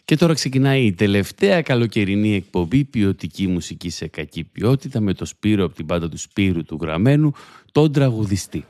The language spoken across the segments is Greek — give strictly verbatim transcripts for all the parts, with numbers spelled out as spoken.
Και τώρα ξεκινάει η τελευταία καλοκαιρινή εκπομπή ποιοτική μουσική σε κακή ποιότητα με το Σπύρο από την μπάντα του Σπύρου του Γραμμένου, τον τραγουδιστή.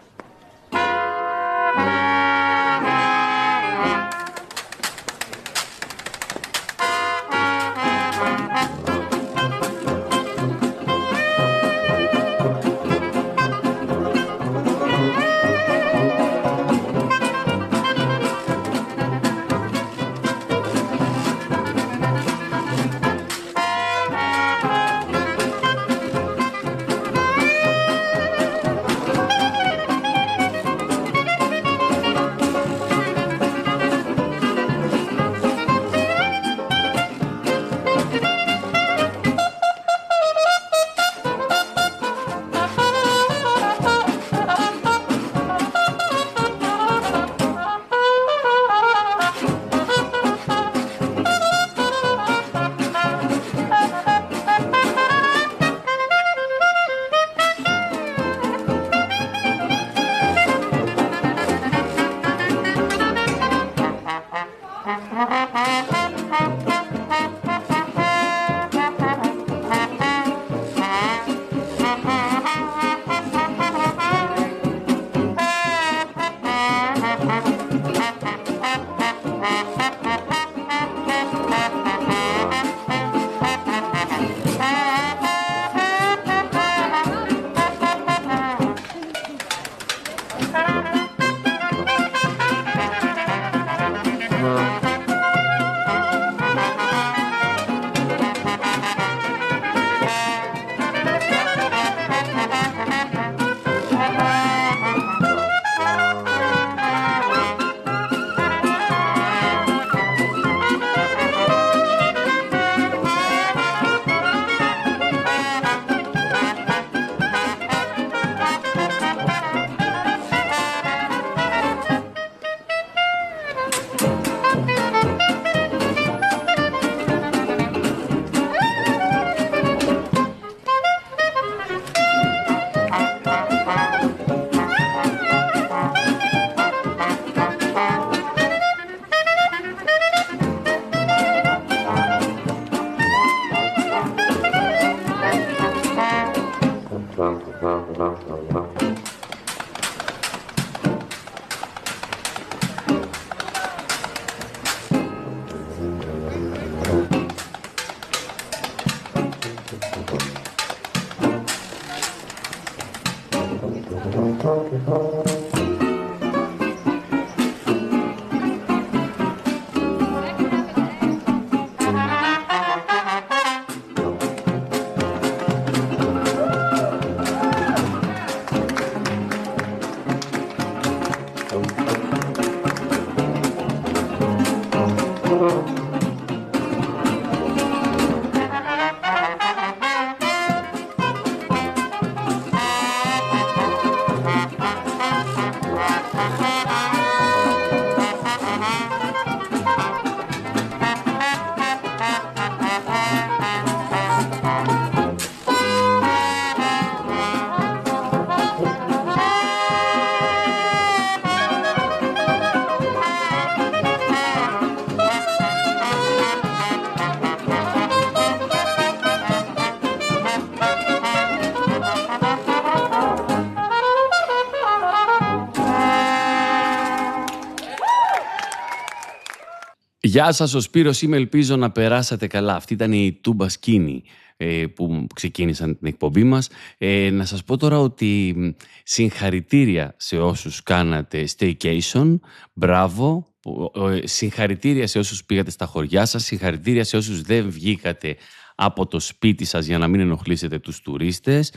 Γεια σας, ο Σπύρος είμαι, ελπίζω να περάσατε καλά. Αυτή ήταν η Τούμπα Σκίνη ε, που ξεκίνησαν την εκπομπή μας. Ε, να σας πω τώρα ότι συγχαρητήρια σε όσους κάνατε staycation, μπράβο. Ε, συγχαρητήρια σε όσους πήγατε στα χωριά σας, συγχαρητήρια σε όσους δεν βγήκατε από το σπίτι σας για να μην ενοχλήσετε τους τουρίστες.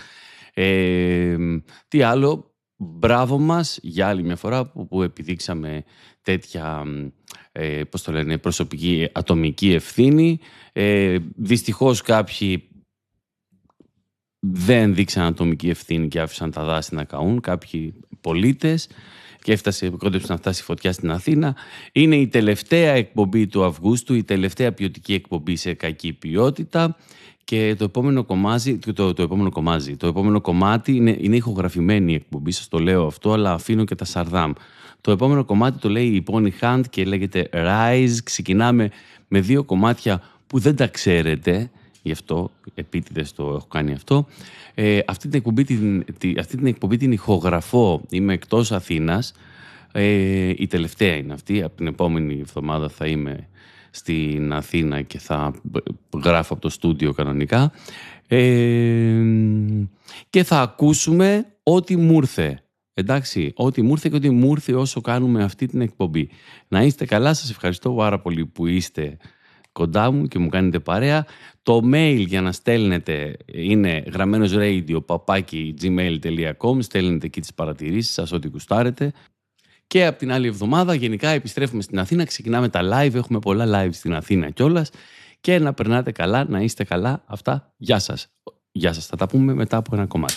Ε, τι άλλο, μπράβο μας για άλλη μια φορά που, που επιδείξαμε τέτοια ε, πώς το λένε, προσωπική ατομική ευθύνη. Ε, δυστυχώς κάποιοι δεν δείξαν ατομική ευθύνη και άφησαν τα δάση να καούν, κάποιοι πολίτες, και έφτασε, κόντεψε να φτάσει η φωτιά στην Αθήνα. Είναι η τελευταία εκπομπή του Αυγούστου, η τελευταία ποιοτική εκπομπή σε κακή ποιότητα. Και το επόμενο κομμάτι, το, το, το, επόμενο κομμάτι, το επόμενο κομμάτι είναι, είναι ηχογραφημένη η εκπομπή, σας το λέω αυτό, αλλά αφήνω και τα σαρδάμ. Το επόμενο κομμάτι το λέει η Pony Hunt και λέγεται Rise. Ξεκινάμε με δύο κομμάτια που δεν τα ξέρετε, γι' αυτό επίτηδες το έχω κάνει αυτό. Ε, αυτή, την εκπομπή, την, τη, αυτή την εκπομπή την ηχογραφώ, είμαι εκτός Αθήνας. Ε, η τελευταία είναι αυτή, από την επόμενη εβδομάδα θα είμαι στην Αθήνα και θα γράφω από το στούντιο κανονικά. Ε, και θα ακούσουμε ό,τι μου ήρθε. Εντάξει, ό,τι μου ήρθε και ό,τι μου ήρθε όσο κάνουμε αυτή την εκπομπή. Να είστε καλά, σας ευχαριστώ πάρα πολύ που είστε κοντά μου και μου κάνετε παρέα. Το mail για να στέλνετε είναι γραμμένος radio παπάκι gmail τελεία com. Στέλνετε εκεί τις παρατηρήσεις σας, ό,τι γουστάρετε. Και από την άλλη εβδομάδα γενικά επιστρέφουμε στην Αθήνα, ξεκινάμε τα live, έχουμε πολλά live στην Αθήνα κιόλας. Και να περνάτε καλά, να είστε καλά. Αυτά, γεια σας. Γεια σας, θα τα πούμε μετά από ένα κομμάτι.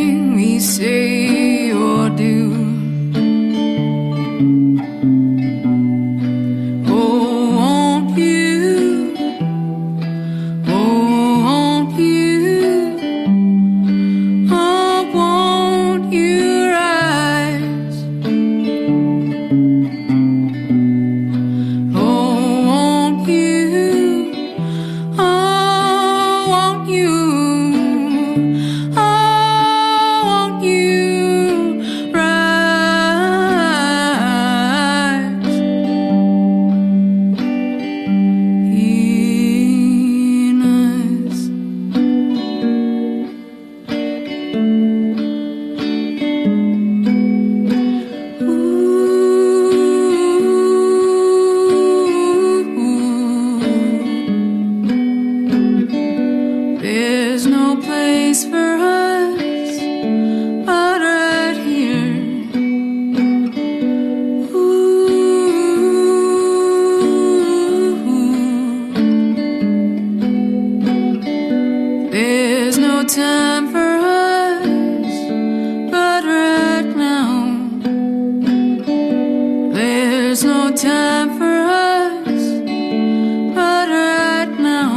Say or do. time for us, but right now,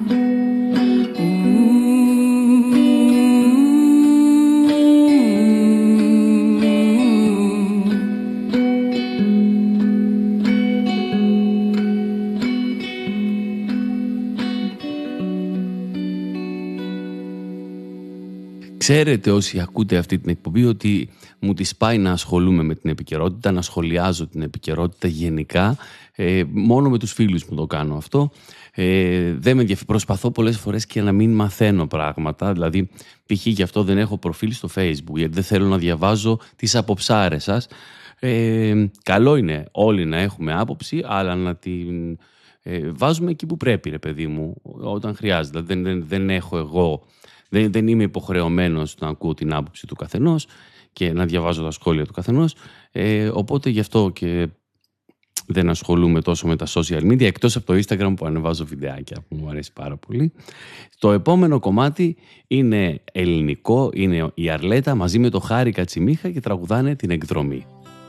Ξέρετε όσοι ακούτε αυτή την εκπομπή ότι μου τη σπάει να ασχολούμαι με την επικαιρότητα, να σχολιάζω την επικαιρότητα γενικά. Ε, μόνο με τους φίλους μου το κάνω αυτό. Ε, δεν με ενδιαφέρει. Προσπαθώ πολλές φορές και να μην μαθαίνω πράγματα. Δηλαδή, π.χ. γι' αυτό δεν έχω προφίλ στο Facebook, γιατί δεν θέλω να διαβάζω τις αποψάρες σας. Ε, καλό είναι όλοι να έχουμε άποψη, αλλά να την ε, βάζουμε εκεί που πρέπει, ρε παιδί μου, όταν χρειάζεται. Δεν, δεν, δεν έχω εγώ... Δεν, δεν είμαι υποχρεωμένος να ακούω την άποψη του καθενός και να διαβάζω τα σχόλια του καθενός. Ε, οπότε γι' αυτό και δεν ασχολούμαι τόσο με τα social media, εκτός από το Instagram που ανεβάζω βιντεάκια που μου αρέσει πάρα πολύ. Το επόμενο κομμάτι είναι ελληνικό, είναι η Αρλέτα μαζί με το Χάρη Κατσιμίχα και τραγουδάνε την εκδρομή.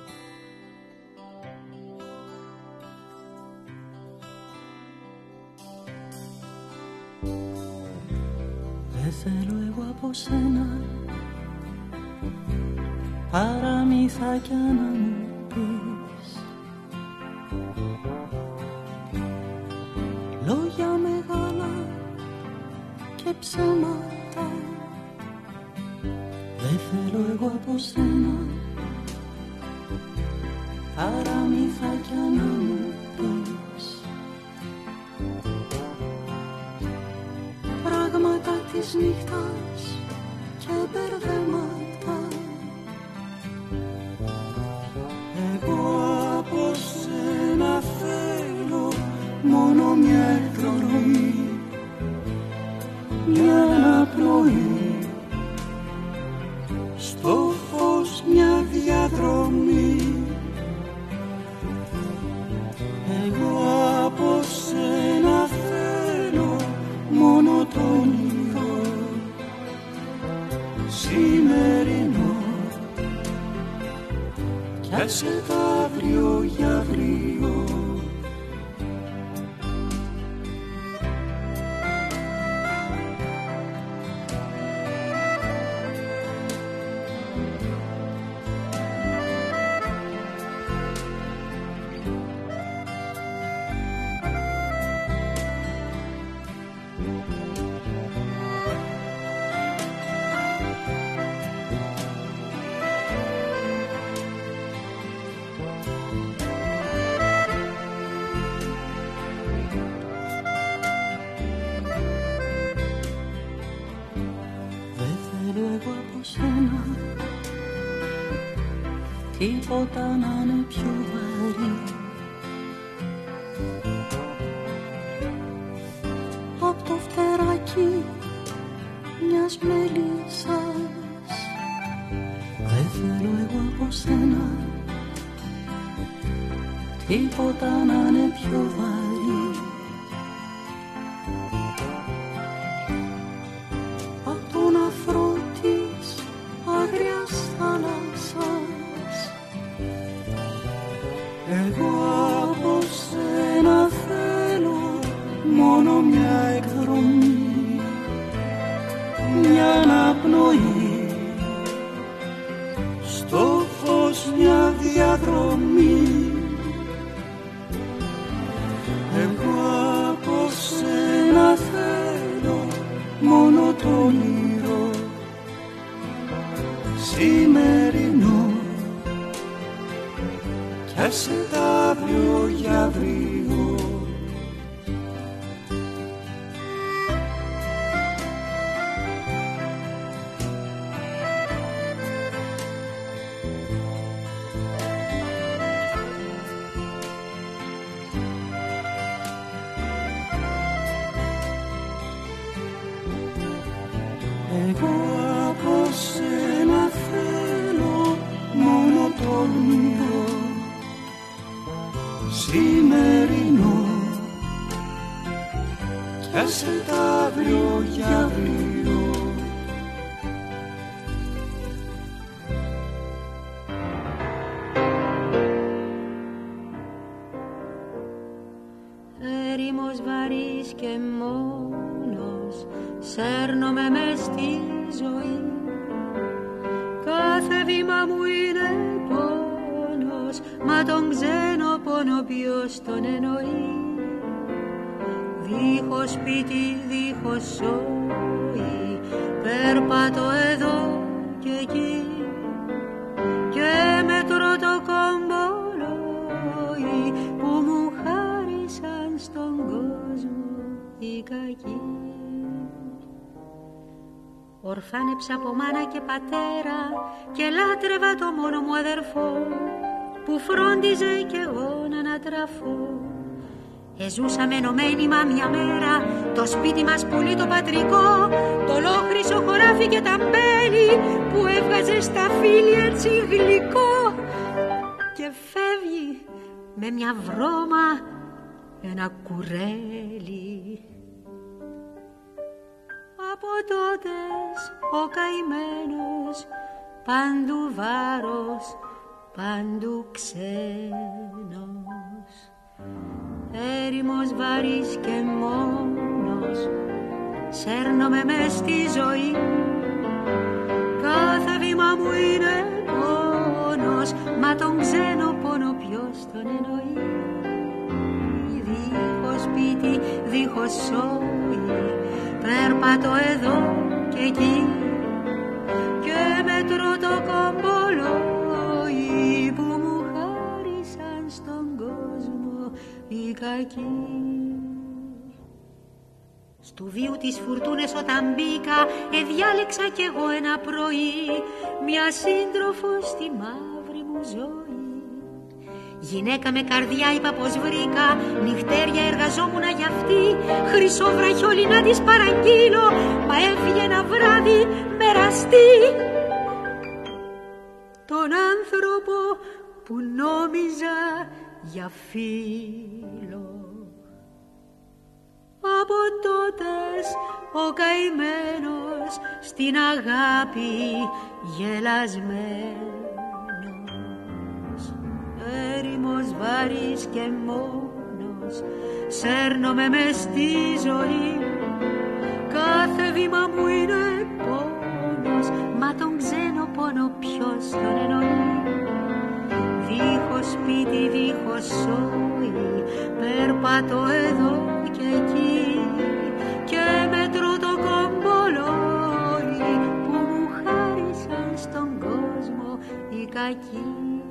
Δεν θέλω εγώ από σένα παραμύθακια να μου πεις, λόγια μεγάλα και ψέματα. Δεν θέλω εγώ από σένα παραμύθακια να μου πεις, πράγματα της νύχτας και μπερδέματα. Εγώ από σένα θέλω μόνο μια εκδρομή, μια αναπνοή, στο φως μια διαδρομή. Εγώ από σένα θέλω μόνο το όνειρο σημερινό, κι άσε τα αύριο για αύριο. Τίποτα να είναι πιο βαρύ απ' το φτεράκι μιας μέλισσας. Δεν θέλω εγώ από σένα τίποτα να είναι πιο βαρύ απ' τον αφρό της άγριας θάλασσας. Εγώ από σένα θέλω μόνο μια εκδρομή, μια αναπνοή, στο φως μια διαδρομή. Εγώ από σένα θέλω μόνο το όνειρο σημερινό, κι άσε τα αύριο για αύριο. Εγώ από σένα θέλω μόνο το όνειρο σημερινό, κι άσε τα αύριο για αύριο. έρημος βαρύς και μόνος, σέρνομαι μες στη ζωή. Κάθε βήμα μου είναι πόνος, μα τον ξένο πόνο ποιος τον εννοεί. Δίχως σπίτι, δίχως ζωή, περπατώ εδώ και εκεί και μετρώ το κομπολόι που μου χάρισαν στον κόσμο οι κακοί. Ορφάνεψα από μάνα και πατέρα και λάτρευα το μόνο μου αδερφό που φρόντιζε κι εγώ να ανατραφώ. Εζούσαμε ενωμένοι μα μια μέρα το σπίτι μας πουλί το πατρικό, το ολόχρυσο χωράφι και τα μπέλη που έβγαζε στα φίλη έτσι γλυκό, και φεύγει με μια βρώμα ένα κουρέλι. Από τότες ο καημένος παντού βάρος, παντού ξένος, έρημος βαρύς και μόνος, σέρνομαι μες στη ζωή. Κάθε βήμα μου είναι πόνος, μα τον ξένο πόνο ποιος τον εννοεί. Δίχως σπίτι, δίχως σόι, περπατώ εδώ και εκεί και μετρώ το κομπολόι που μου χάρισαν στον κόσμο οι κακοί. Στου βίου τις φουρτούνες όταν μπήκα, εδιάλεξα κι εγώ ένα πρωί μια σύντροφο στη μαύρη μου ζωή. Γυναίκα με καρδιά είπα πως βρήκα, νυχτέρια εργαζόμουνα για αυτή, χρυσό βραχιόλι να της παραγγείλω, μα έφυγε ένα βράδυ μεραστή. Τον άνθρωπο που νόμιζα για φίλο, από τότες ο καημένος στην αγάπη γελασμένος, έρημος βαρύς και μόνος, σέρνομαι μες στη ζωή. Κάθε βήμα μου είναι πόνος, μα τον ξένο πόνο ποιος τον εννοεί. Δίχως σπίτι, δίχως σόι, περπατώ εδώ και εκεί και μετρώ το κομπολόι που μου χάρισαν στον κόσμο οι κακοί.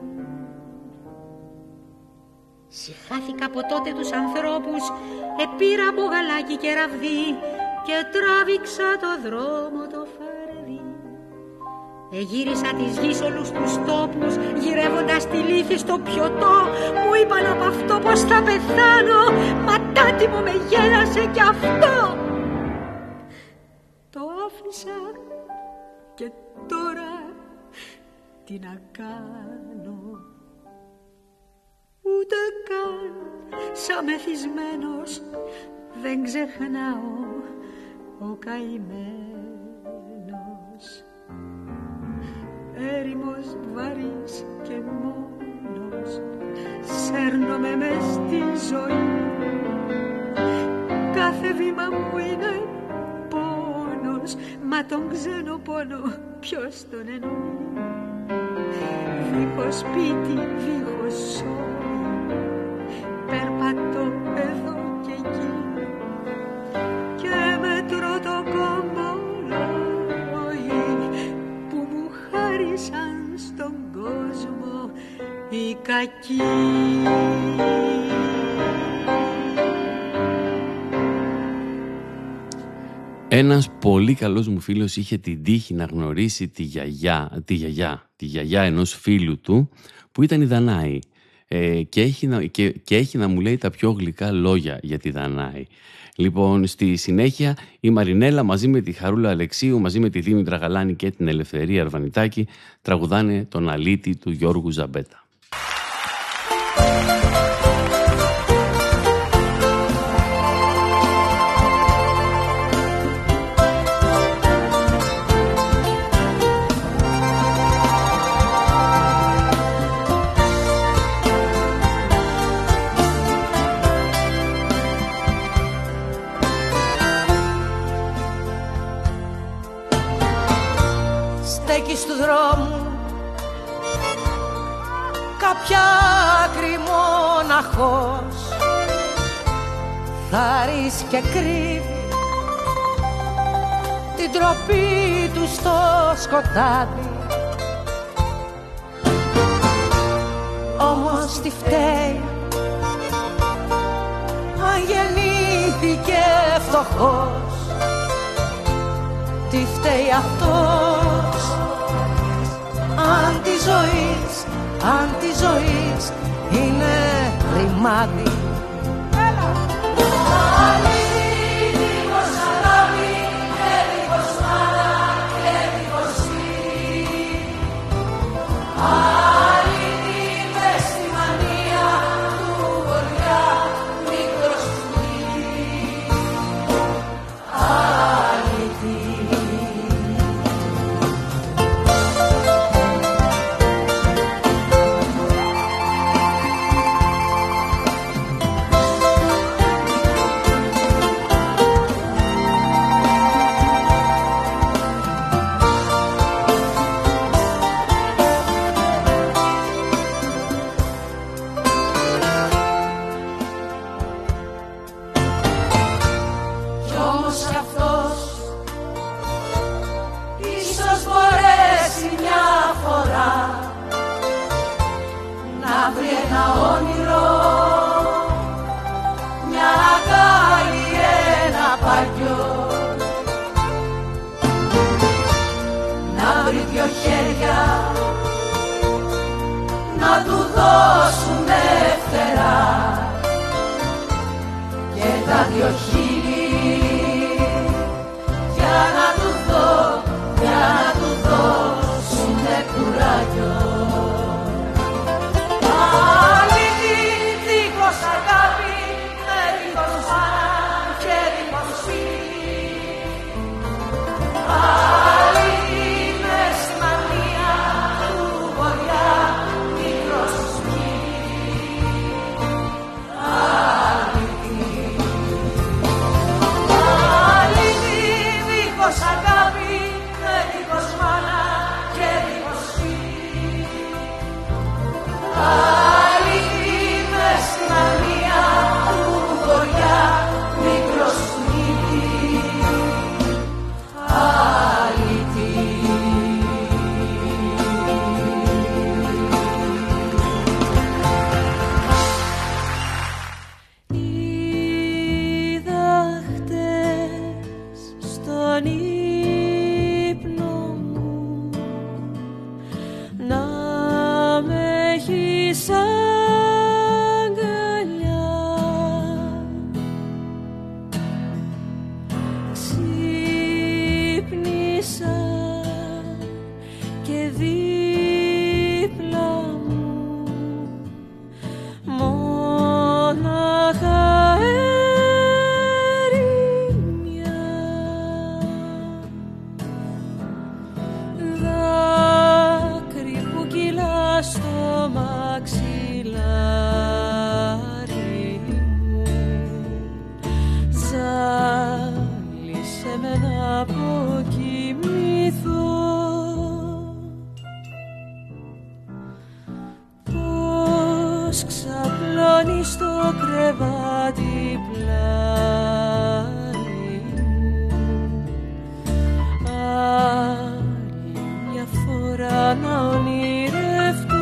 Συχάθηκα από τότε τους ανθρώπους, επήρα από γαλάκι και ραβδί και τράβηξα το δρόμο το φαρδί. Εγύρισα της γης όλους τους τόπους, γυρεύοντας τη λύθη στο πιωτό. Μου είπαν από αυτό πως θα πεθάνω, μα τάτι μου με γέλασε κι αυτό. Το άφησα και τώρα τι να κάνω. Ούτε καν σαν μεθυσμένος δεν ξεχνάω ο καημένος, έρημος βαρύς και μόνος, σέρνομαι μες στη ζωή. Κάθε βήμα μου είναι πόνος, μα τον ξένο πόνο ποιος τον εννοεί. Δίχως σπίτι, δίχως σώμα, περπατώ εδώ και εκεί και μετρώ το κομπολόι που μου χάρισαν στον κόσμο οι κακοί. Ένας πολύ καλός μου φίλος είχε την τύχη να γνωρίσει τη γιαγιά, τη γιαγιά, τη γιαγιά ενός φίλου του που ήταν η Δανάη ε, και, έχει να, και, και έχει να μου λέει τα πιο γλυκά λόγια για τη Δανάη. Λοιπόν, στη συνέχεια η Μαρινέλα μαζί με τη Χαρούλα Αλεξίου, μαζί με τη Δήμητρα Γαλάνη και την Ελευθερία Αρβανιτάκη τραγουδάνε τον Αλήτη του Γιώργου Ζαμπέτα. του δρόμου κάποια άκρη μοναχός θα ρίξει και κρύβει την τροπή του στο σκοτάδι. Όμως τι φταίει αν γεννήθηκε φτωχός, τι φταίει αυτός αν τη ζωής, αν τη ζωής είναι ρημάδι. Να του δώσουνε φτερά και τα δυο χείλη για να του δω, για να του δώσουνε κουράγιο. Αλήθεια δίχως αγάπη, με δίχως μάνα και δίχως σπίτι. Αλήθεια μες στη μανία του βοριά μικρός του σπίτι. Αλήθεια δίχως αγάπη, με δίχως μάνα και δίχως σπίτι. Αλήθεια μες στη μανία του βοριά μικρός του σπίτι. Είδα χτες στον ύπνο μου να με έχεις αγκαλιά. Ξύπνησα και δίπλα μου μόναχα ερημιά. Δάκρυ που κυλά στο μαξιλάρι μου ζάλισε με να αποκοιμηθώ. Πώς ξαπλώνει στο κρεβάτι πλάι μου άλλη μια φορά να ονειρευτώ.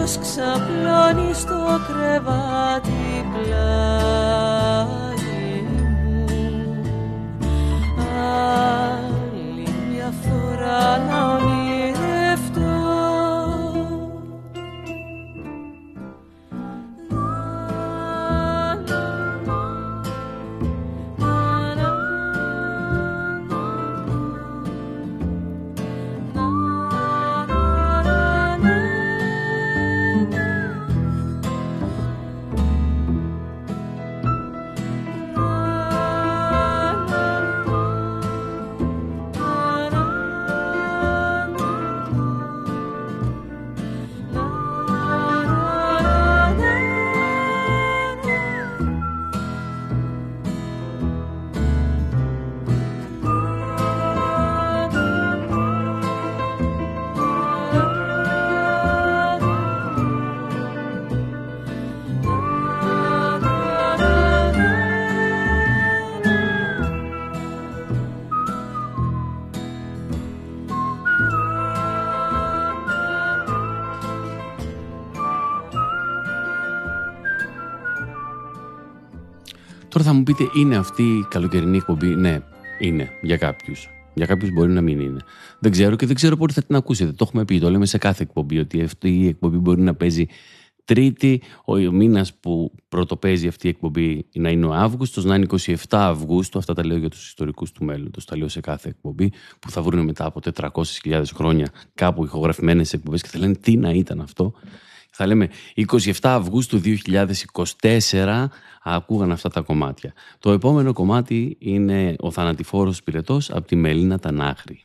ήλιος ξαπλώνει στο κρεβάτι πλάι μου. Άλλη μια φορά να ονειρευτώ. Τώρα θα μου πείτε, είναι αυτή η καλοκαιρινή εκπομπή? Ναι, είναι για κάποιους. Για κάποιους μπορεί να μην είναι. Δεν ξέρω και δεν ξέρω πότε θα την ακούσετε. Το έχουμε πει, το λέμε σε κάθε εκπομπή, ότι αυτή η εκπομπή μπορεί να παίζει Τρίτη, ο μήνας που πρωτοπαίζει αυτή η εκπομπή να είναι ο Αύγουστος, να είναι είκοσι επτά Αυγούστου. Αυτά τα λέω για τους ιστορικούς του μέλλοντος. Τα λέω σε κάθε εκπομπή που θα βρουν μετά από τετρακόσιες χιλιάδες χρόνια κάπου ηχογραφημένες εκπομπές και θα λένε τι να ήταν αυτό. Θα λέμε είκοσι επτά Αυγούστου δύο χιλιάδες είκοσι τέσσερα ακούγαν αυτά τα κομμάτια. Το επόμενο κομμάτι είναι ο Θανατηφόρος Πυρετός από τη Μελίνα Τανάχρη.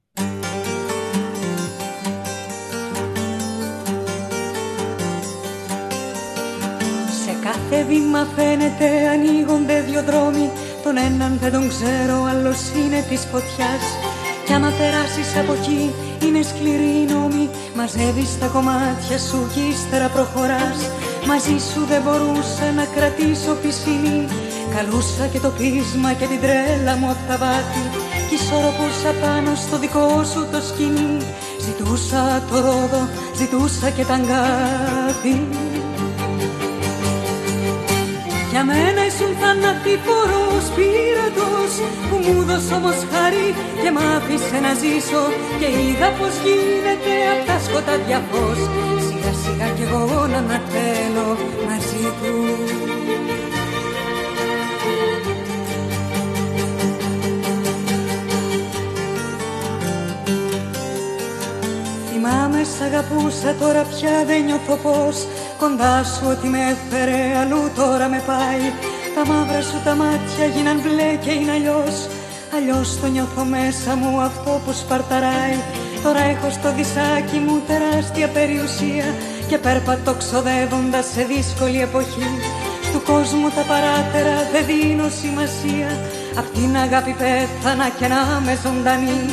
Σε κάθε βήμα φαίνεται ανοίγονται δύο δρόμοι. Τον έναν δεν τον ξέρω, άλλος είναι της φωτιάς. Κι άμα περάσεις από εκεί είναι σκληρή η νόμη. Μαζεύεις τα κομμάτια σου κι ύστερα προχωράς. Μαζί σου δεν μπορούσα να κρατήσω πισινή. Καλούσα και το πείσμα και την τρέλα μου απ' τα βάθη. Κι ισορροπούσα πάνω στο δικό σου το σκηνή. Ζητούσα το ρόδο, ζητούσα και τα αγκάθη. Για μένα ήσουν θανατηφόρος πυρετός που μου δώσε όμως χάρη και μ' άφησε να ζήσω. Και είδα πως γίνεται απ' τα σκοτάδια φως. Σιγά σιγά κι εγώ να ανατέλω μαζί του. Θυμάμαι σ' αγαπούσα, τώρα πια δεν νιώθω πως. Κοντά σου ότι με έφερε αλλού τώρα με πάει. Τα μαύρα σου τα μάτια γίναν μπλε και είναι αλλιώς. Αλλιώς το νιώθω μέσα μου αυτό που σπαρταράει. Τώρα έχω στο δισάκι μου τεράστια περιουσία και πέρπατο ξοδεύοντας σε δύσκολη εποχή. Στου κόσμου τα παράτερα δεν δίνω σημασία. Απ' την αγάπη πέθανα και να με ζωντανή.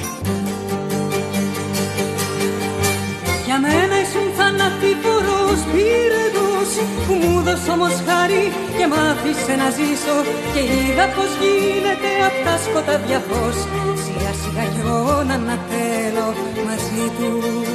Για μένα ήσουν θανατηφόρος πυρετός που μου δώσε όμως χάρη και μ' άφησε να ζήσω. Και είδα πως γίνεται απ' τα σκοτάδια φως. Σιγά σιγά κι εγώ να ανατέλω μαζί του.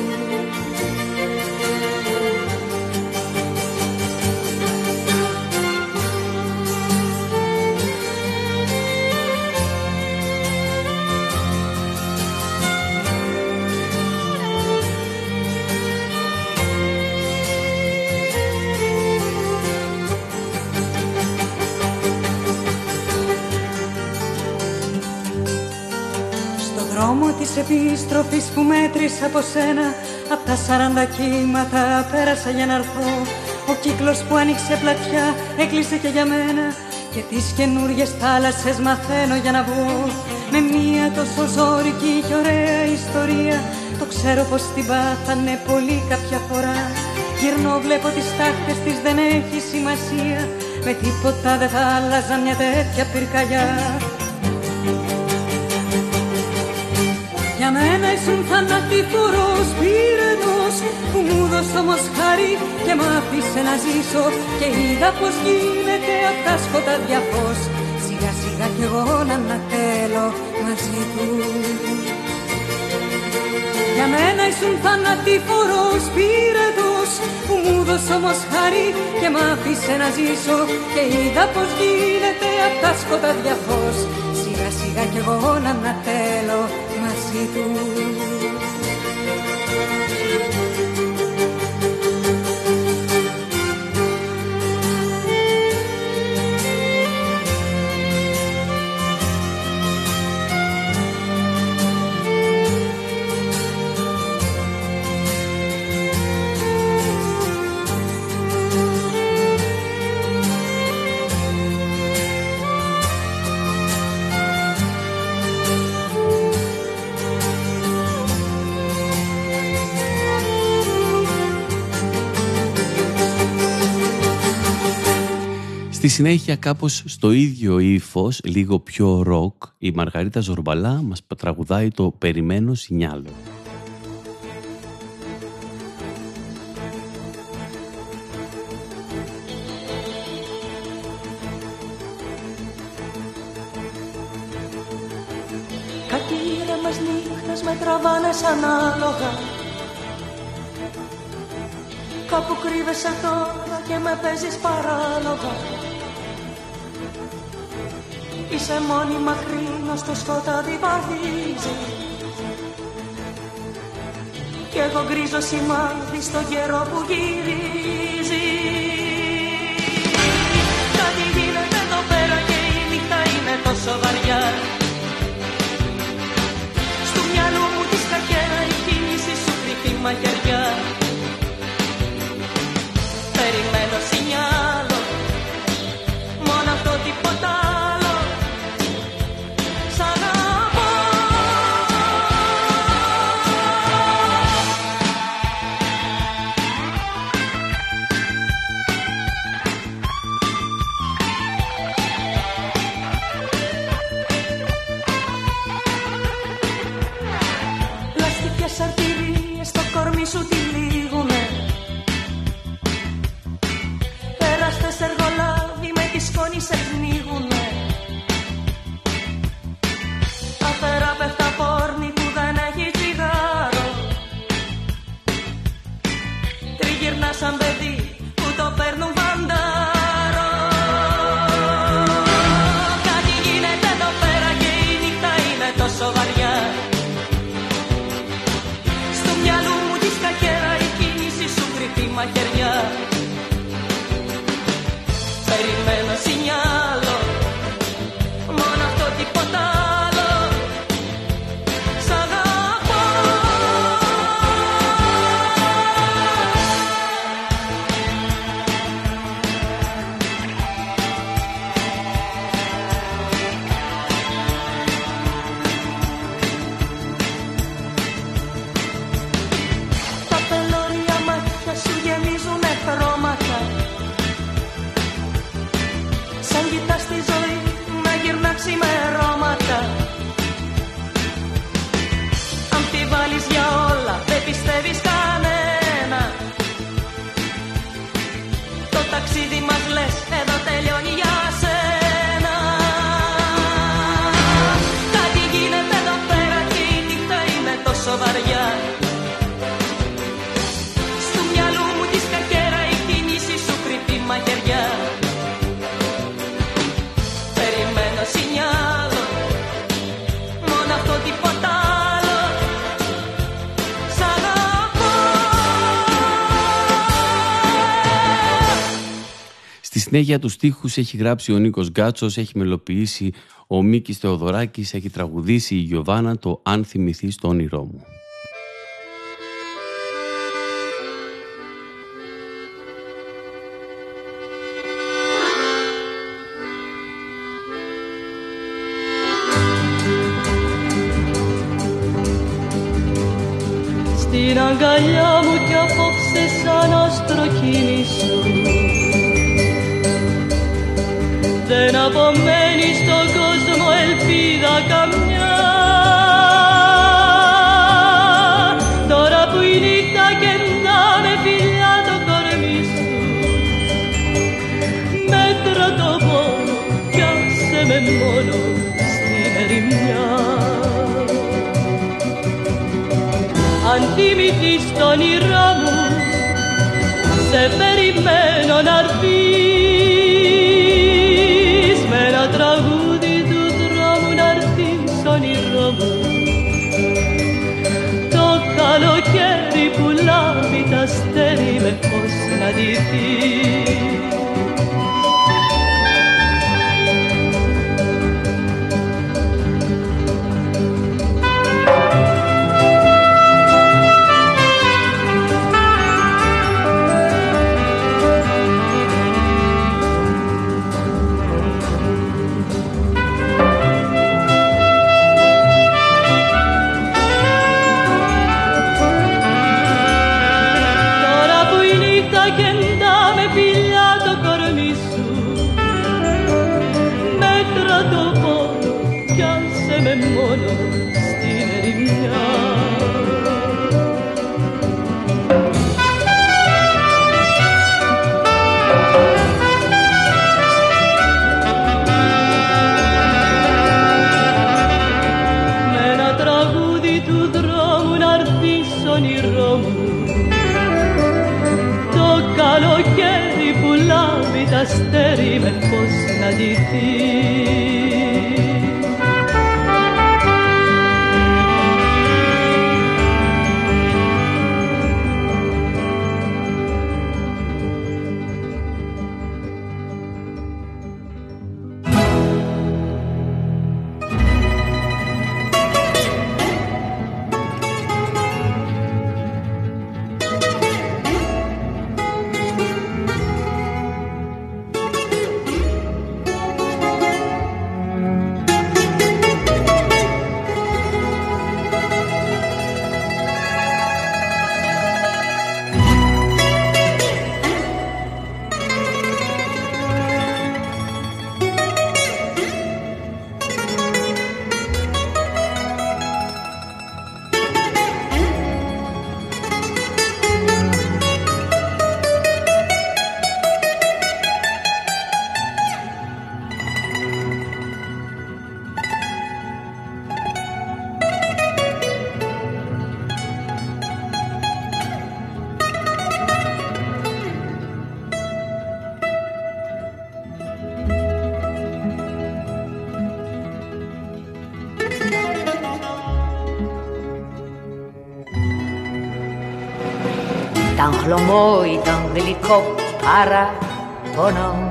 Δρόμο της επιστροφής που μέτρησα από σένα, απ' τα σαράντα κύματα πέρασα για να έρθω. Ο κύκλος που άνοιξε πλατιά έκλεισε και για μένα. Και τις καινούριες θάλασσες μαθαίνω για να βγω. Με μία τόσο ζώρικη και ωραία ιστορία. Το ξέρω πως την πάθανε πολύ κάποια φορά. Γυρνώ, βλέπω τις τάχτες της, δεν έχει σημασία. Με τίποτα δεν θα άλλαζα μια τέτοια πυρκαγιά. Για μένα ήσουν θανατηφόρος πυρετός που μου δώσε όμως χάρη και μ' άφησε να ζήσω. Και είδα πως γίνεται απ' τα σκοτάδια φως. Σιγά σιγά κι εγώ να ανατέλω μαζί του. Για μένα ήσουν θανατηφόρος πυρετός Θεός που μου δώσε όμως χάρη και μ' άφησε να ζήσω και είδα πως γίνεται απ' τα σκοτάδια φως. Σιγά σιγά κι εγώ να ανατέλω μαζί του. Στη συνέχεια, κάπως στο ίδιο ύφος, λίγο πιο ροκ, η Μαργαρίτα Ζορμπαλά μας τραγουδάει το «Περιμένω σινιάλο». Κάτι ήρεμες νύχτες με τραβάνε σαν άλογα. Κάπου κρύβεσαι τώρα και με παίζεις παράλογα. Είσαι μόνη μακρινό στο σκοτάδι βαδίζει κι εγώ γκρίζο σημάδι στο καιρό που γυρίζει. Κάτι γίνεται εδώ πέρα και η νύχτα είναι τόσο βαριά. Στου μυαλού μου τη σκακέρα η κίνηση σου κρυφή μαχαιριά. Περιμένω σινιάλο, μόνο αυτό τίποτα άλλο. Σ' αγαπώ. Πλαστικές αρτηρίες στο κορμί σου τυλίγουνε. Περάστες εργολάβοι με τη σκόνη σε πνίγουνε. Αθεράπευτα πόρνη που δεν έχει τσιγάρο. Τριγυρνά σαν παιδί που το παίρνουν βαντάρο. Κάτι γίνεται εδώ πέρα και η νύχτα είναι τόσο βαριά. Στο μυαλού μου τη σκακέρα η κίνηση σου κρυφή μαχαιριά. Περιμένω σινιάλο, μόνο αυτό τίποτα άλλο. Σ' αγαπώ. Τα πελώρια μάτια σου γεμίζουνε χρώματα. Σαν κοιτάς τη ζωή να γυρνά ξημερώματα. Αμφιβάλλεις για όλα, δεν πιστεύεις κανένα. Το ταξίδι μας λες, εδώ τελειώνει για σένα. Κάτι γίνεται εδώ πέρα και η νύχτα είναι τόσο βαριά. Στου μυαλού μου τη σκακέρα η κίνηση σου κρυφή μαχαιριά. Περιμένω σινιάλο, μόνο αυτό τίποτα άλλο. Σ' αγαπώ. Στη συνέχεια τους στίχους έχει γράψει ο Νίκος Γκάτσος, έχει μελοποιήσει ο Μίκης Θεοδωράκης, έχει τραγουδήσει η Γιωβάνα το «Αν θυμηθείς το όνειρό μου». Στην αγκαλιά μου κι απόψε σαν άστρο κίνησου. Δεν απομένει στον κόσμο ελπίδα καμιά. Τώρα που η νύχτα κεντά με φιλιά το κορμί σου, μέτρα το πόνο κι άσε με μόνο στην ερημιά. Αν θυμηθείς το όνειρό μου, σε περιμένω να'ρθείς με ένα τραγούδι του δρόμου να'ρθείς όνειρό μου. Το καλοκαίρι που λάβει τ' αστέρι με φως να ντυθείς. Μόνο στην ερημιά. Με ένα τραγούδι του δρόμου να'ρθείς όνειρό μου. Το καλοκαίρι που λάβει τ' αστέρι με φως να ντυθείς. Ήταν χλωμό, ήταν γλυκό παραπονό.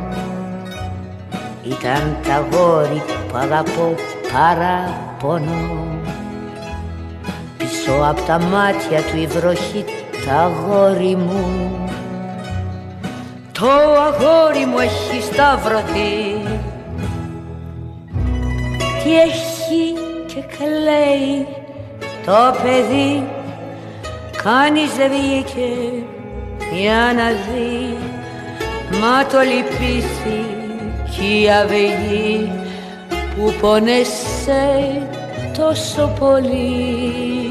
Ήταν τ' αγόρι που αγαπώ παραπονό. Πίσω απ' τα μάτια του η βροχή τ' αγόρι μου. Το αγόρι μου έχει σταυρωθεί. Τι έχει και κλαίει το παιδί. Κανείς δεν βγήκε για να δει. Μα το λυπήθη κι η αυγή που πόνεσε τόσο πολύ.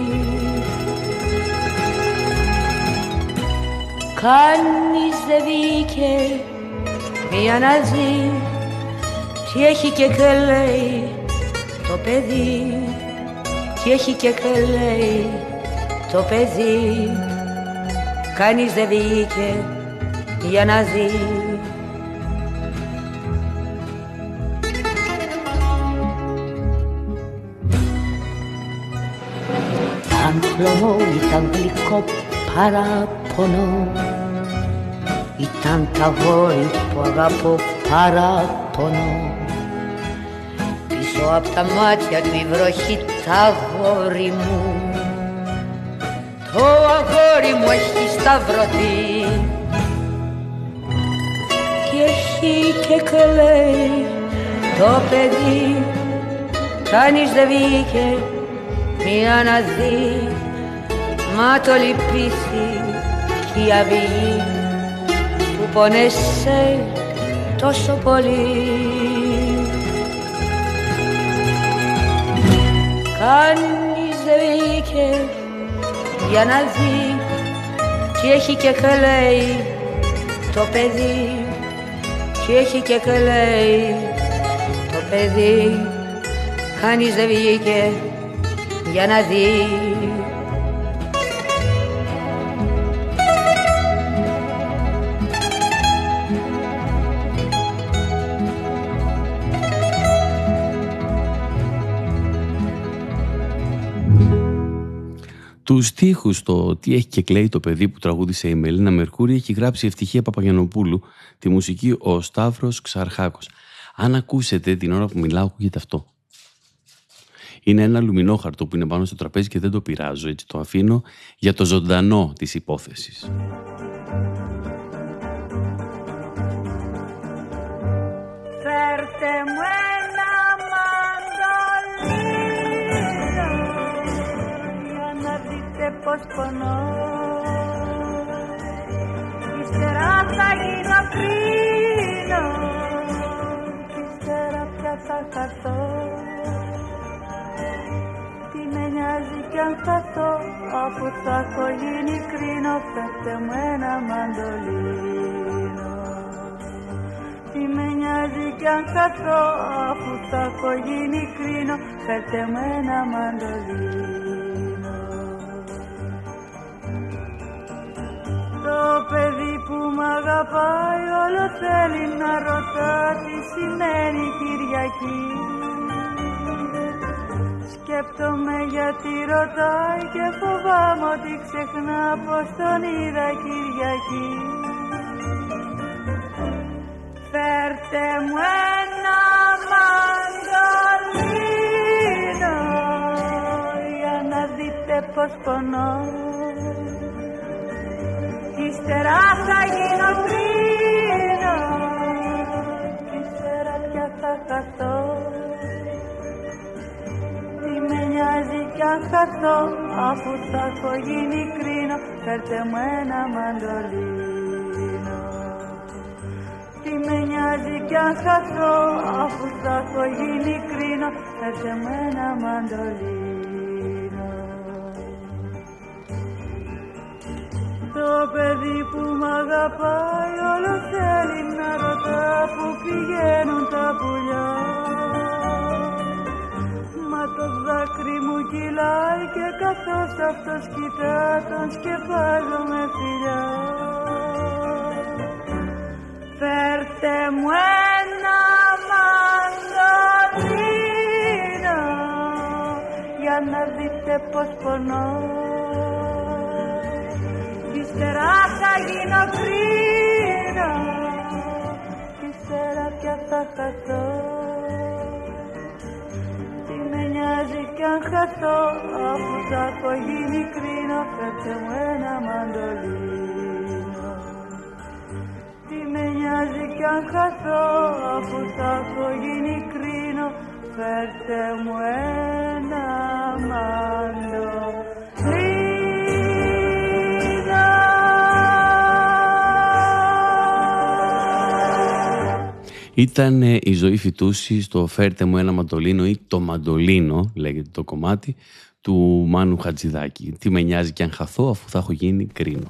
Κανείς δεν βγήκε για να δει τι έχει και κλαίει το παιδί. Τι έχει και κλαίει το παιδί. Κανείς δεν βγήκε για να δει. Ήταν χλωμό, ήταν γλυκό παραπονό. Ήταν τ' αγόρι που αγαπώ παραπονό. Πίσω απ' τα μάτια του η βροχή τ' αγόρι μου. Το αγόρι μου έχει σταυρωθεί. Και έχει και κλαίει το παιδί. Κανείς δεν βγήκε για να δει. Μα το λυπήθη κι η αυγή που πόνεσε τόσο πολύ. Κανείς δεν βγήκε για να δει τι έχει και κλαίει το παιδί. Τι έχει και κλαίει το παιδί. Κανείς δεν βγήκε για να δει. Τους στίχους, το «Τι έχει και κλαίει το παιδί» που τραγούδισε η Μελίνα Μερκούρη, έχει γράψει η Ευτυχία Παπαγιαννοπούλου, τη μουσική ο Σταύρος Ξαρχάκος. Αν ακούσετε την ώρα που μιλάω, ακούγεται αυτό. Είναι ένα λουμινόχαρτο που είναι πάνω στο τραπέζι και δεν το πειράζω, έτσι το αφήνω για το ζωντανό της υπόθεσης. Φέρτε μου ένα μαντολίνο για να δείτε πως πονώ. Ύστερα θα γίνω κρίνο κι ύστερα πια θα χαθώ. Τι με νοιάζει κι αν χαθώ, αφού θα έχω γίνει κρίνο. Φέρτε μου ένα μαντολίνο. Τι με νοιάζει κι αν χαθώ, αφού θα έχω γίνει κρίνο. Φέρτε μου ένα μαντολίνο. Το παιδί που μ' αγαπάει όλο θέλει να ρωτά τι σημαίνει Κυριακή. Σκέπτομαι γιατί ρωτάει και φοβάμαι ότι ξεχνά πως τον είδα Κυριακή. Φέρτε μου ένα μαντολίνο για να δείτε πως πονώ. Ύστερα θα γίνω κρίνο κι ύστερα πια θα χαθώ. Τι με νοιάζει κι αν χαθώ, αφού θα έχω γίνει κρίνο. Φέρτε μου ένα μαντολίνο. Τι με νοιάζει κι αν χαθώ, αφού θα έχω γίνει κρίνο. Φέρτε μου ένα μαντολίνο. Το παιδί που μ' αγαπάει όλο θέλει να ρωτά που πηγαίνουν τα πουλιά. Μα το δάκρυ μου κυλάει και καθώς αυτός κοιτά τον σκεπάζω με φιλιά. Φέρτε μου ένα μαντολίνο για να δείτε πως πονώ. Ύστερα θα γίνω κρίνο κι ύστερα πια θα χαθώ. Τι με νοιάζει κι αν χαθώ, αφού θα έχω γίνει κρίνο. Φέρτε μου ένα μαντολίνο. Τι με νοιάζει κι αν χαθώ, αφού θα έχω γίνει κρίνο. Φέρτε μου ένα μαντολίνο. Ήταν η Ζωή Φυτούση στο «Φέρτε μου ένα μαντολίνο» ή «Το μαντολίνο», λέγεται το κομμάτι, του Μάνου Χατζηδάκη. Τι με νοιάζει κι αν χαθώ, αφού θα έχω γίνει κρίνο.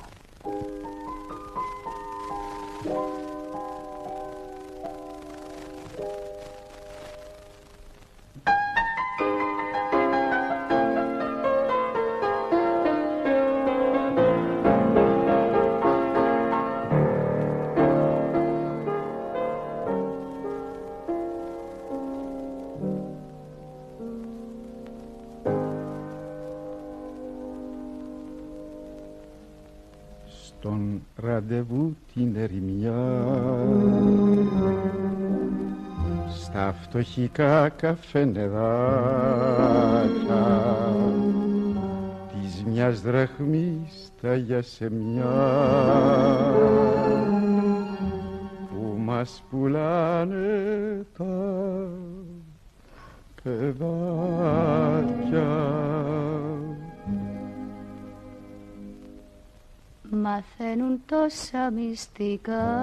Στον ραντεβού την ερημιά, στα φτωχικά καφενεδάκια της μιας δραχμής τα γιασεμιά που μας πουλάνε τα παιδάκια. Μαθαίνουν τόσα μυστικά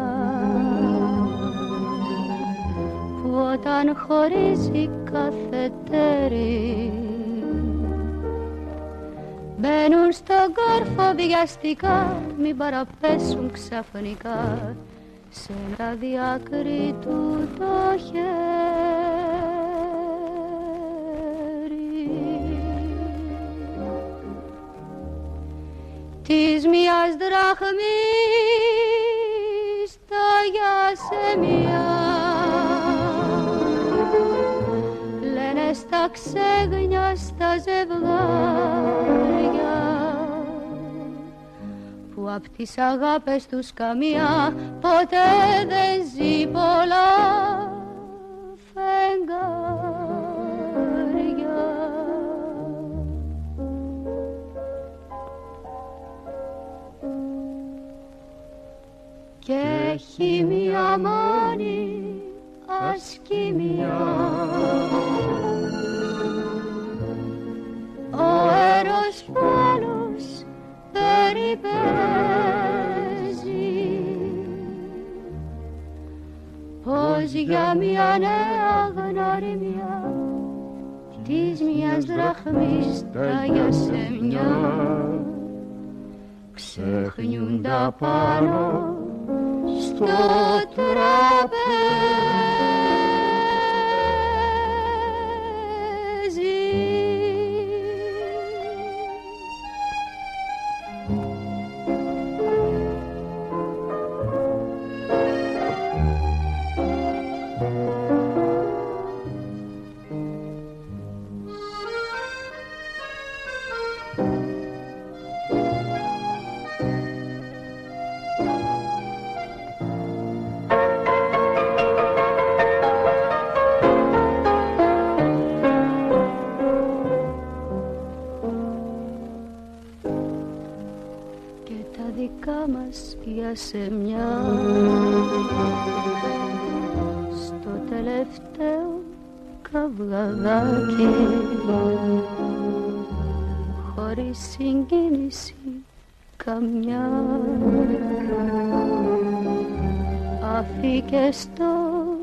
που όταν χωρίζει κάθε τέρι μπαίνουν στον κόρφο βιαστικά, μην παραπέσουν ξαφνικά σε ένα διακρίτου το χέρι. Της μιας δραχμής τα γιασεμιά λένε στα ξέγνια στα ζευγάρια που απ' τις αγάπες τους καμία ποτέ δεν ζει πολλά φεγγάρια. Και έχει μια μόνη ασκημία ο έρος πάλος περιπέζει πως για μια νέα γνωριμιά της μιας δραχμής τα γιασεμιά ξεχνιούνται πάνω στο τραπέζι. Σε μια στο τελευταίο καυγαδάκι χωρίς συγκίνηση καμιά αφήκε στο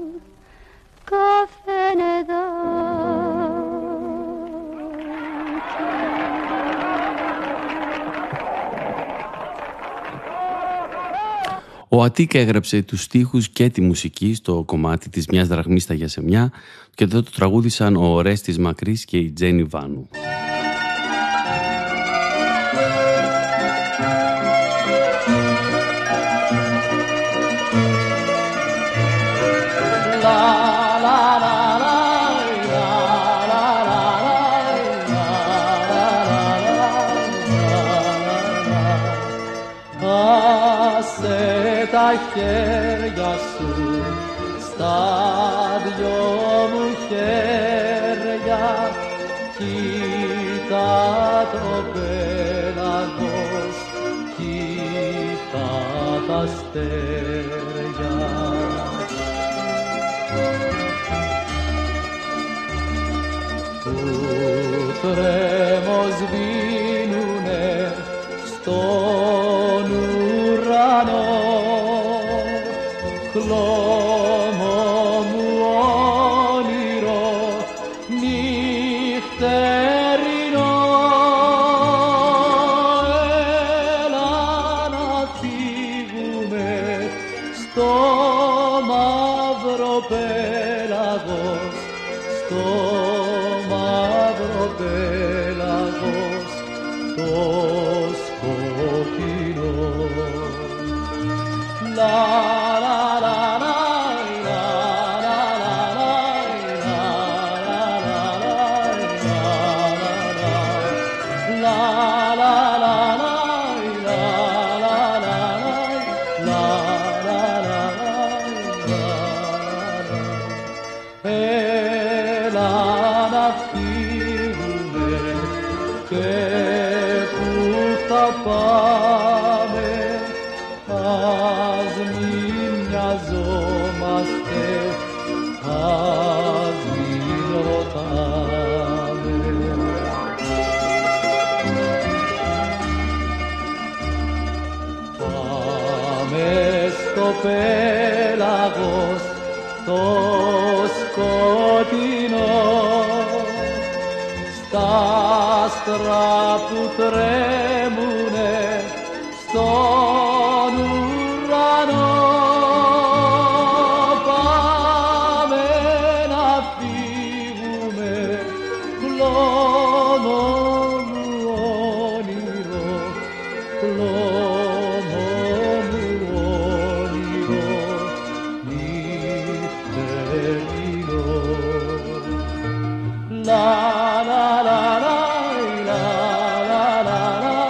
καφενεδάκι. Ο Αττικ έγραψε τους στίχους και τη μουσική στο κομμάτι της μιας δραχμής στα γιασεμιά και εδώ το τραγούδισαν ο Ορέστης Μακρύς και η Τζένι Βάνου. Τα χέρια σου στα δυο μου χέρια κοίτα το πέλαγος, κοίτα τα αστέρια. Του τρέμος σβήνουνε στον ουρανό χλώμο μου όνειρο νυχτερινό. Έλα να φύγουμε στο μαύρο πέλαγος, στο μαύρο πέλαγος το σκοτεινό. La la la la la la la la la έλα να φύγουμε και που θα πάμε ας μην μοιαζόμαστε, ας μην ρωτάμε. Πάμε στο πέλαγος το σκοτεινό, στα άστρα που τρέμουνε στον ουρανό. Πάμε να φύγουμε, χλώμο μου όνειρο, χλώμο μου όνειρο, νυχτερινό. La la la la la la la la.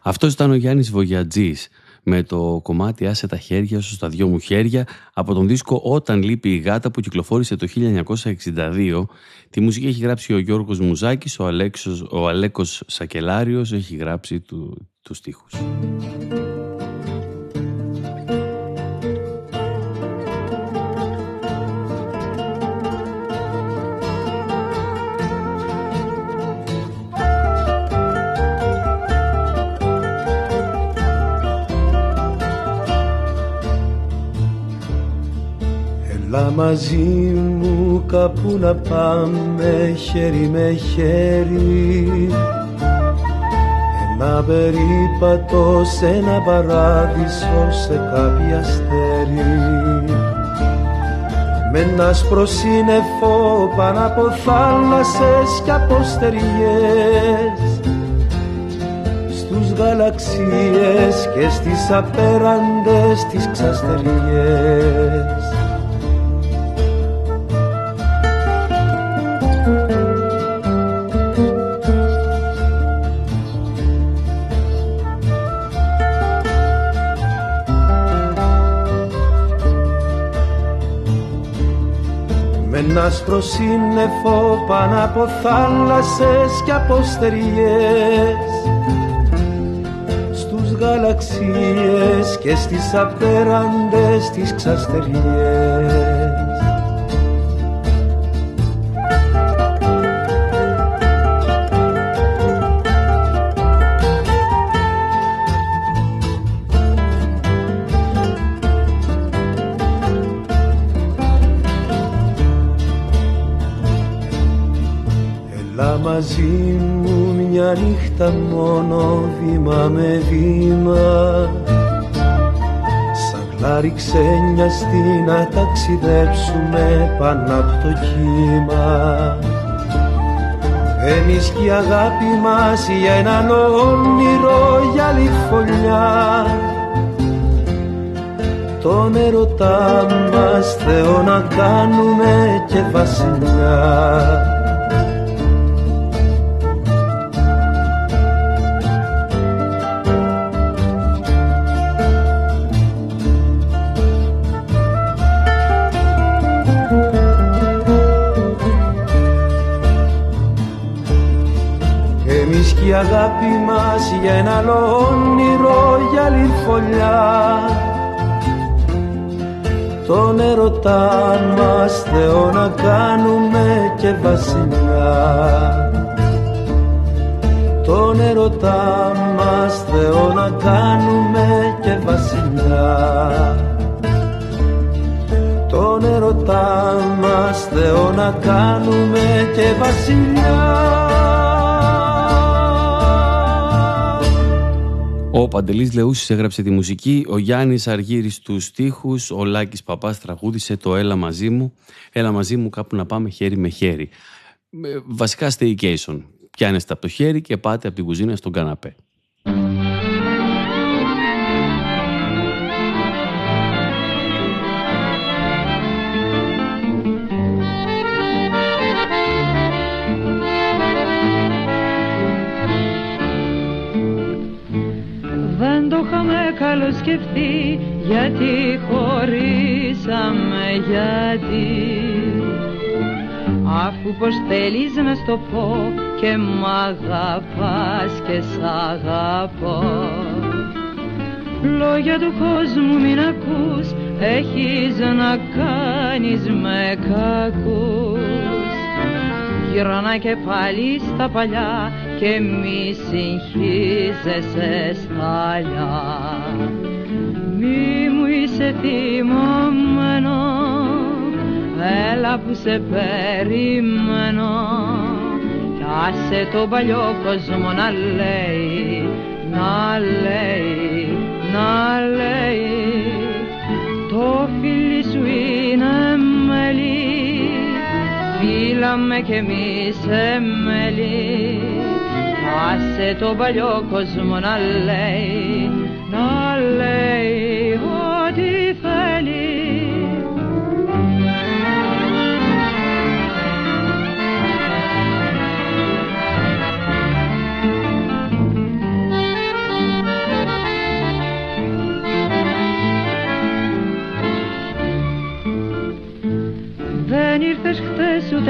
Αυτός ήταν ο Γιάννης Βογιατζής με το κομμάτι «Άσε τα χέρια σου στα δυο μου χέρια» από τον δίσκο «Όταν λείπει η γάτα» που κυκλοφόρησε το χίλια εννιακόσια εξήντα δύο. Τη μουσική έχει γράψει ο Γιώργος Μουζάκης, ο, Αλέξος, ο Αλέκος Σακελάριος έχει γράψει του, τους στίχους. Έλα μαζί μου κάπου να πάμε χέρι με χέρι, ένα περίπατο σε ένα παράδεισο σε κάποιο αστέρι, με ένα άσπρο σύννεφο πάνω από θάλασσες και από στεριές, στους γαλαξίες και στις απέραντες τις ξαστεριές. Ένα άσπρο σύννεφο πάνω από θάλασσες και από στεριές, στους γαλαξίες και στις απέραντες τις ξαστεριές. Μαζί μου μια νύχτα μόνο βήμα με βήμα, σαν γλάρι ξένιαστη να ταξιδέψουμε πάνω από το κύμα. Εμείς και η αγάπη μας για έναν όνειρο για άλλη φωλιά, τον ερωτά μας Θεό να κάνουμε και βασιλιά. Η αγάπη μας για ένα άλλο όνειρο για άλλη φωλιά, τον ερωτά μας Θεό να κάνουμε και βασιλιά, τον ερωτά μας Θεό να κάνουμε και βασιλιά, τον ερωτά μας Θεό να κάνουμε και βασιλιά. Ο Παντελής Λεούσης έγραψε τη μουσική, ο Γιάννης Αργύρης τους στίχους, ο Λάκης Παπάς τραγούδισε το «Έλα μαζί μου». Έλα μαζί μου κάπου να πάμε χέρι με χέρι. Βασικά staycation. Πιάνεστε από το χέρι και πάτε από την κουζίνα στον καναπέ. Καλοσκεφτεί γιατί χωρίσαμε, γιατί αφού πως θέλεις να στο πω και μ' αγαπάς και σ' αγαπώ. Λόγια του κόσμου μην ακούς, έχεις να κάνεις με κακούς. Γυρνά και πάλι στα παλιά και μη συγχύζεσαι στα αλλιά. Μη μου είσαι θυμωμένο, έλα που σε περιμένω, κι άσε τον παλιό κόσμο να λέει, να λέει, να λέει. Το φίλι σου είναι μέλι, φίλαμε κι εμείς εμέλη, άσε τον παλιό κόσμο να λέει, να λέει ό,τι θέλει.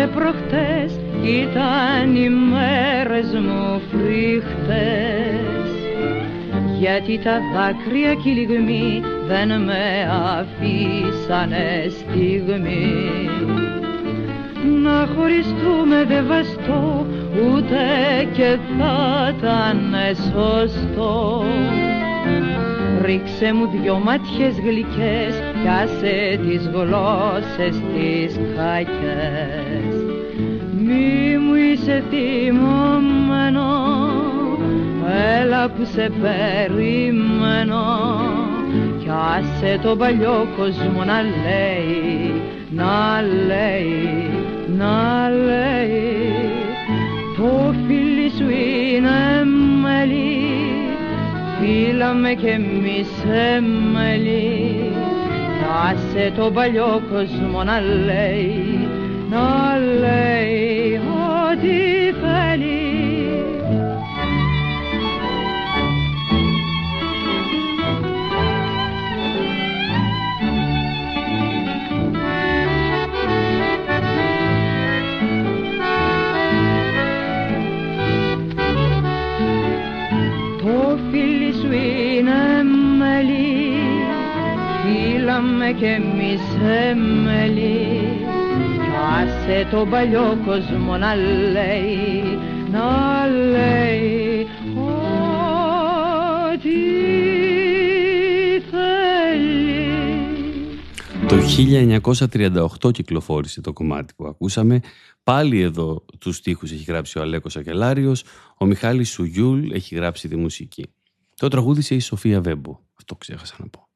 ούτε προχτές ήταν οι μέρες μου φρικτές, γιατί τα δάκρυα κι οι λυγμοί δεν με αφήσανε στιγμή. Να χωριστούμε δε βαστώ, ούτε και θα ήταν σωστό. Ρίξε μου δυο ματιές γλυκές κι άσε τις γλώσσες τις κακές. Μη μου είσαι θυμωμένο, έλα που σε περιμένω, κι άσε τον παλιό κόσμο να λέει, να λέει, να λέει. Το φίλι σου είναι μέλι, φύλαμε κι εμείς μέλι, κι άσε τον παλιό κόσμο να λέει, να λέει ό,τι θέλει. Φύλαμε κι εμείς μέλη, κι άσε τον παλιό κόσμο να λέει, να λέει ό,τι θέλει. Το χίλια εννιακόσια τριάντα οκτώ κυκλοφόρησε το κομμάτι που ακούσαμε. Πάλι εδώ τους στίχους έχει γράψει ο Αλέκος Ακελάριος, ο Μιχάλης Σουγιούλ έχει γράψει τη μουσική. Το τραγούδισε η Σοφία Βέμπο. Αυτό ξέχασα να πω.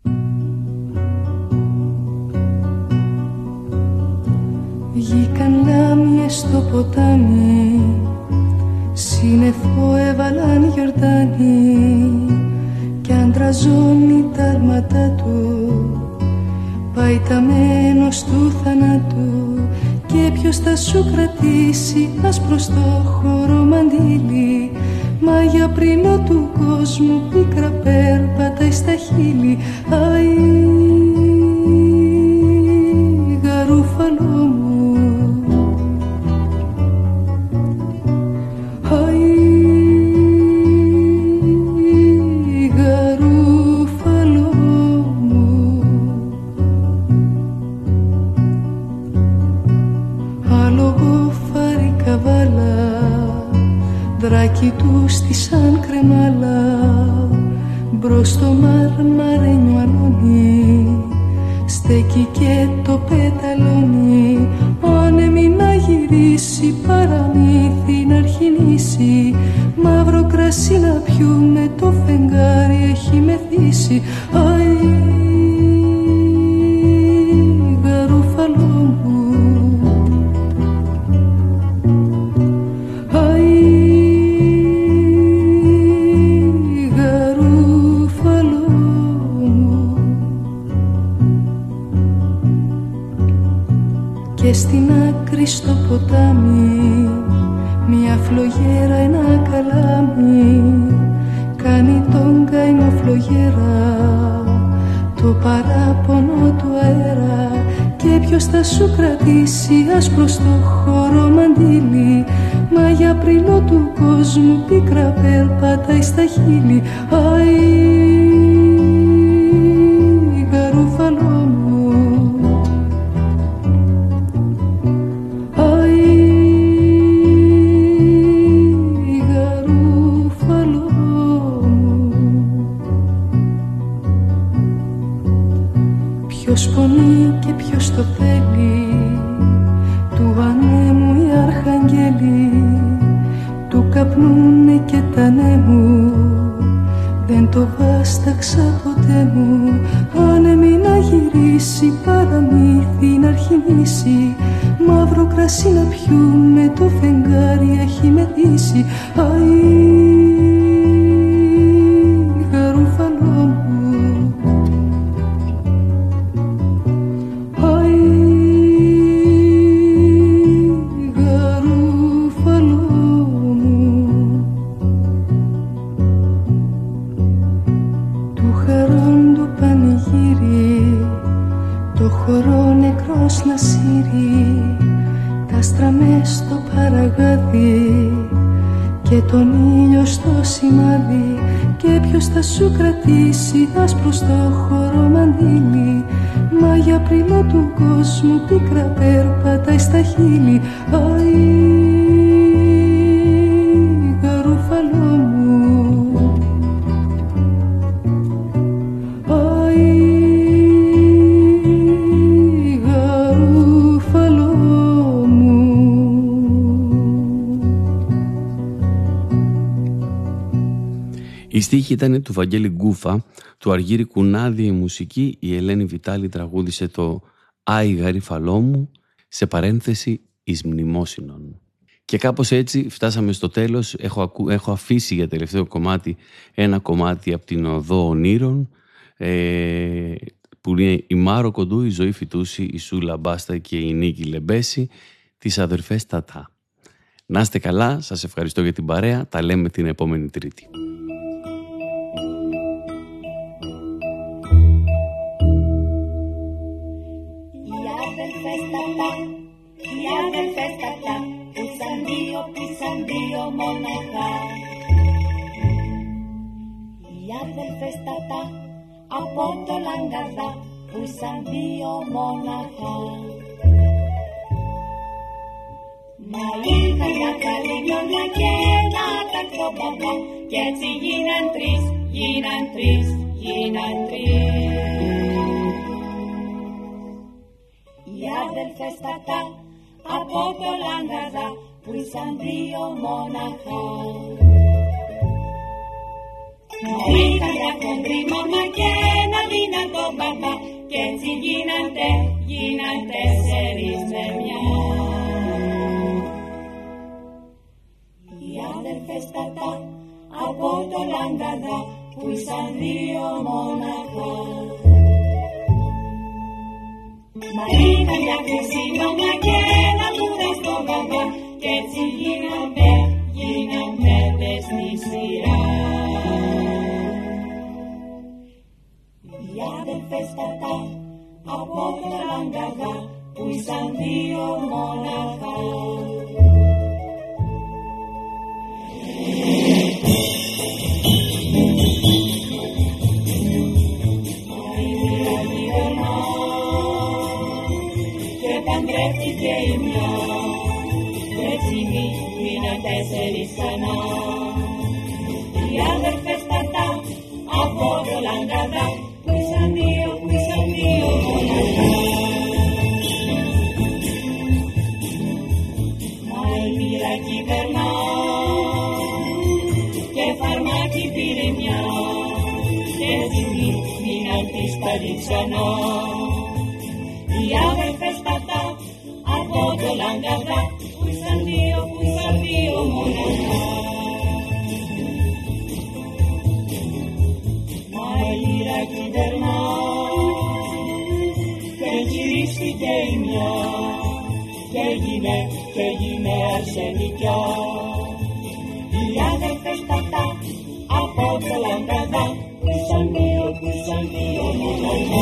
Βγήκαν λάμιες στο ποτάμι, σύννεφο έβαλαν γιορτάνι, κι αντραζώνει τα άρματά του, πάει ταμένος του θανάτου. Και ποιος θα σου κρατήσει άσπρο στο χώρο μαντήλι, μα για πρινό του κόσμου πίκρα περπατάει στα χείλη. Αϊ, γαρούφαλο μου, αϊ, γαρούφαλο μου. Άλογο φάρει καβάλα, δράκι του στη σαν κρεμάλα, μπρος στο μαρμαρένιο αλόνι, στέκει και το πεταλόνι. Άνεμη να γυρίσει, παραμύθι να αρχινήσει, μαύρο κρασί να πιούμε, το φεγγάρι έχει μεθύσει. Αϊ, γαρούφαλο μου, και στην άκρη στο ποτάμι μια φλογέρα, ένα καλάμι, κάνει τον καημό φλογέρα το παράπονο του αέρα. Και ποιος θα σου κρατήσει άσπρο στο χώρο μαντήλι, μα για πρινό του κόσμου πίκρα περπατάει στα χείλη. Αϊ, γαρούφαλο μου, ποιος πονεί και ποιος το θέλει, του ανέμου οι αρχαγγέλοι, του καπνούνε και τα νέμου, δεν το βάσταξα ποτέ μου. Άνεμη να γυρίσει, παραμύθι να αρχινήσει, μαύρο κρασί να πιούμε, το φεγγάρι έχει μεθύσει. Αϊ, γαρούφαλο μου, χορό νεκρός να σύρει, τα άστρα μες στο παραγάδι και τον ήλιο στο σημάδι. Και ποιος θα σου κρατήσει άσπρο στο χώρο μαντήλι. Μα για πριμά του κόσμου πίκρα περπατάει στα χείλη. Αϊ, γαρούφαλό μου, αϊ, γαρούφαλό μου. Η στίχη ήταν του Βαγγέλη Γκούφα, του Αργύρη Κουνάδη η μουσική, η Ελένη Βιτάλη τραγούδισε το «Άι γαρίφαλό μου», σε παρένθεση «εις μνημόσυνον». Και κάπως έτσι φτάσαμε στο τέλος. Έχω, ακου... Έχω αφήσει για τελευταίο κομμάτι ένα κομμάτι από την Οδό Ονείρων, ε... που είναι η Μάρο Κοντού, η Ζωή Φιτούση, η Σούλα Μπάστα και η Νίκη Λεμπέση, τις αδερφές Τατά. Να είστε καλά, σας ευχαριστώ για την παρέα, τα λέμε την επόμενη Τρίτη. Οι αδελφές Τατά, που σαν δύο, που σαν δύο μοναχά. Οι αδελφές Τατά, από το Λαγκαδά, που σαν δύο μοναχά. Μα είχαν μια καλή νιώμια και ένα τακτό μπαμπά, κι έτσι γίναν τρεις, γίναν τρεις, γίναν τρεις. Οι αδελφές Τατά, από το Λαγκαδά, που ήσαν δύο μοναχά. Μα είχαν μια χοντρή μαμά και ένα δυνατό μπαμπά, κι έτσι γίνανε, γίναν τέσσερις με μια. Οι αδελφές Τατά, από το Λαγκαδά, που ήσαν δύο μοναχά. Μα ήταν μια χρυσή μαμά και ένα κουραστό μπαμπά, κι έτσι γίναμε, γίναμε πες στη σειρά. Οι αδελφές Τατά, από το Λαγκαδά, που ήσαν δύο μοναχά. Παντρεύτηκε η μια, κι έτσι γίναν τέσσερις ξανά. Οι αδερφές Τατά, από το Λαγκαδά, που ήσαν δύο, που ήσαν δύο μοναχά. Μα η μοίρα κυβερνά και φαρμάκι πήρε μια, κι έτσι γίναν τρεις πάλι ξανά. Οι αδερφές Τατά, από το Λαγκαδά, που ήσαν δύο, που ήσαν δύο μοναχά. Μα η λύρα κυβερνά και γυρίστηκε η μια, και έγινε, και έγινε αρσενικιά. Οι αδερφές Τατά, από το Λαγκαδά, που ήσαν δύο, που ήσαν δύο μοναχά.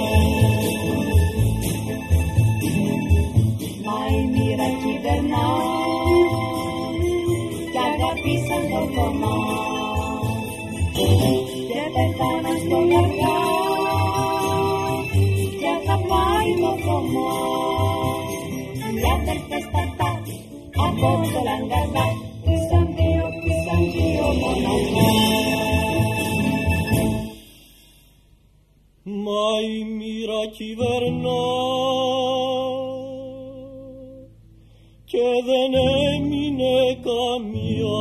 Μα η μοίρα κυβερνά κι αγαπήσαν το κομμά και πεθάναν στον αργά και θα πάει το κομμά. Οι αδελφές Τατά, από το Λαγκαδά, που ήσαν δύο, που ήσαν δύο μοναχά. Μα η μοίρα κυβερνά και δεν έμεινε καμιά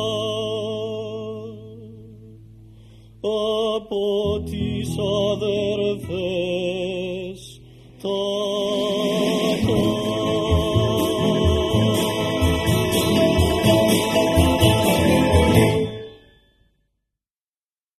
από τις αδερφές Τατά.